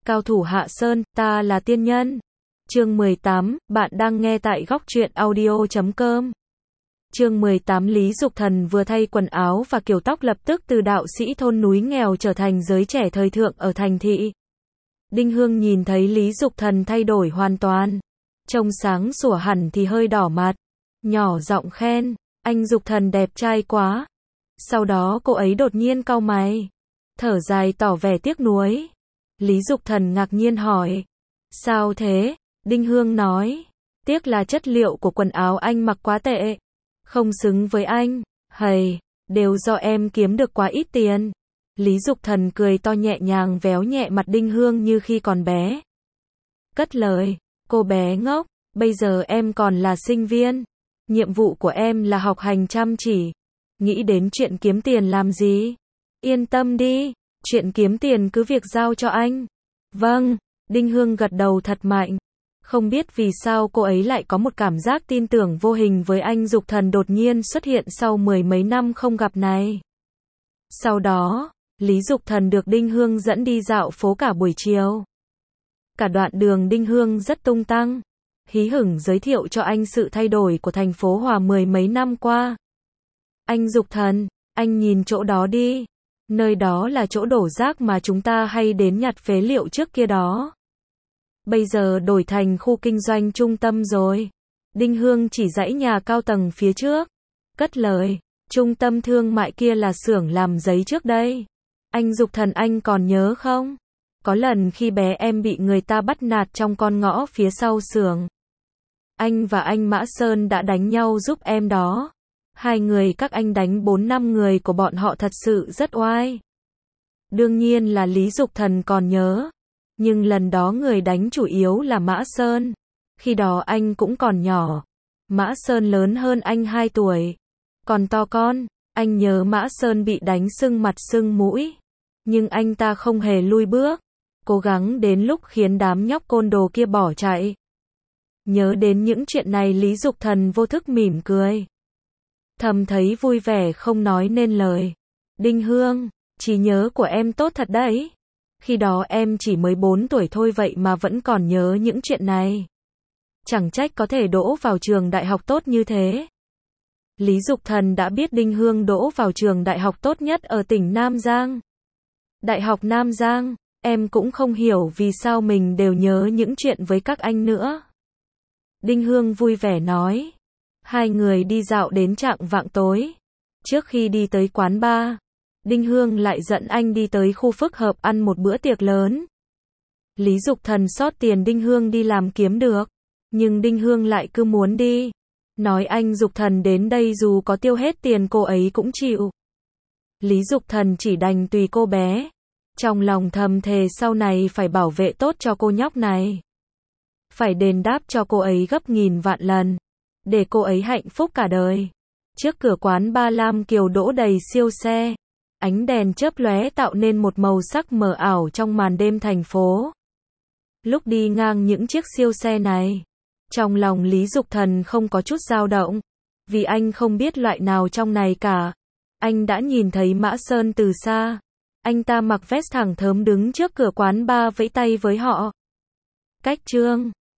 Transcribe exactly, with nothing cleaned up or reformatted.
Cao thủ Hạ Sơn, ta là tiên nhân. Chương mười tám, bạn đang nghe tại góc truyện audio chấm com. Chương mười tám Lý Dục Thần vừa thay quần áo và kiểu tóc lập tức từ đạo sĩ thôn núi nghèo trở thành giới trẻ thời thượng ở thành thị. Đinh Hương nhìn thấy Lý Dục Thần thay đổi hoàn toàn. Trông sáng sủa hẳn thì hơi đỏ mặt. Nhỏ giọng khen, anh Dục Thần đẹp trai quá. Sau đó cô ấy đột nhiên cau mày. Thở dài tỏ vẻ tiếc nuối. Lý Dục Thần ngạc nhiên hỏi. Sao thế? Đinh Hương nói. Tiếc là chất liệu của quần áo anh mặc quá tệ. Không xứng với anh. Hầy, đều do em kiếm được quá ít tiền. Lý Dục Thần cười to nhẹ nhàng véo nhẹ mặt Đinh Hương như khi còn bé. Cất lời, cô bé ngốc, bây giờ em còn là sinh viên. Nhiệm vụ của em là học hành chăm chỉ. Nghĩ đến chuyện kiếm tiền làm gì? Yên tâm đi, chuyện kiếm tiền cứ việc giao cho anh. Vâng, Đinh Hương gật đầu thật mạnh. Không biết vì sao cô ấy lại có một cảm giác tin tưởng vô hình với anh Dục Thần đột nhiên xuất hiện sau mười mấy năm không gặp này. Sau đó, Lý Dục Thần được Đinh Hương dẫn đi dạo phố cả buổi chiều. Cả đoạn đường Đinh Hương rất tung tăng, hí hửng giới thiệu cho anh sự thay đổi của thành phố Hòa mười mấy năm qua. Anh Dục Thần, anh nhìn chỗ đó đi. Nơi đó là chỗ đổ rác mà chúng ta hay đến nhặt phế liệu trước kia đó. Bây giờ đổi thành khu kinh doanh trung tâm rồi. Đinh Hương chỉ dãy nhà cao tầng phía trước. Cất lời, trung tâm thương mại kia là xưởng làm giấy trước đây. Anh Dục Thần anh còn nhớ không? Có lần khi bé em bị người ta bắt nạt trong con ngõ phía sau xưởng. Anh và anh Mã Sơn đã đánh nhau giúp em đó. Hai người các anh đánh bốn năm người của bọn họ thật sự rất oai. Đương nhiên là Lý Dục Thần còn nhớ. Nhưng lần đó người đánh chủ yếu là Mã Sơn. Khi đó anh cũng còn nhỏ. Mã Sơn lớn hơn anh hai tuổi. Còn to con, anh nhớ Mã Sơn bị đánh sưng mặt sưng mũi. Nhưng anh ta không hề lui bước. Cố gắng đến lúc khiến đám nhóc côn đồ kia bỏ chạy. Nhớ đến những chuyện này Lý Dục Thần vô thức mỉm cười. Thầm thấy vui vẻ không nói nên lời. Đinh Hương, trí nhớ của em tốt thật đấy. Khi đó em chỉ mới bốn tuổi thôi vậy mà vẫn còn nhớ những chuyện này. Chẳng trách có thể đỗ vào trường đại học tốt như thế. Lý Dục Thần đã biết Đinh Hương đỗ vào trường đại học tốt nhất ở tỉnh Nam Giang. Đại học Nam Giang, em cũng không hiểu vì sao mình đều nhớ những chuyện với các anh nữa. Đinh Hương vui vẻ nói. Hai người đi dạo đến chạng vạng tối. Trước khi đi tới quán bar, Đinh Hương lại dẫn anh đi tới khu phức hợp ăn một bữa tiệc lớn. Lý Dục Thần sót tiền Đinh Hương đi làm kiếm được. Nhưng Đinh Hương lại cứ muốn đi. Nói anh Dục Thần đến đây dù có tiêu hết tiền cô ấy cũng chịu. Lý Dục Thần chỉ đành tùy cô bé. Trong lòng thầm thề sau này phải bảo vệ tốt cho cô nhóc này. Phải đền đáp cho cô ấy gấp nghìn vạn lần. Để cô ấy hạnh phúc cả đời. Trước cửa quán Ba Lam Kiều đỗ đầy siêu xe. Ánh đèn chớp lóe tạo nên một màu sắc mờ ảo trong màn đêm thành phố. Lúc đi ngang những chiếc siêu xe này, trong lòng Lý Dục Thần không có chút dao động. Vì anh không biết loại nào trong này cả. Anh đã nhìn thấy Mã Sơn từ xa. Anh ta mặc vest thẳng thớm đứng trước cửa quán bar vẫy tay với họ. Cách trương,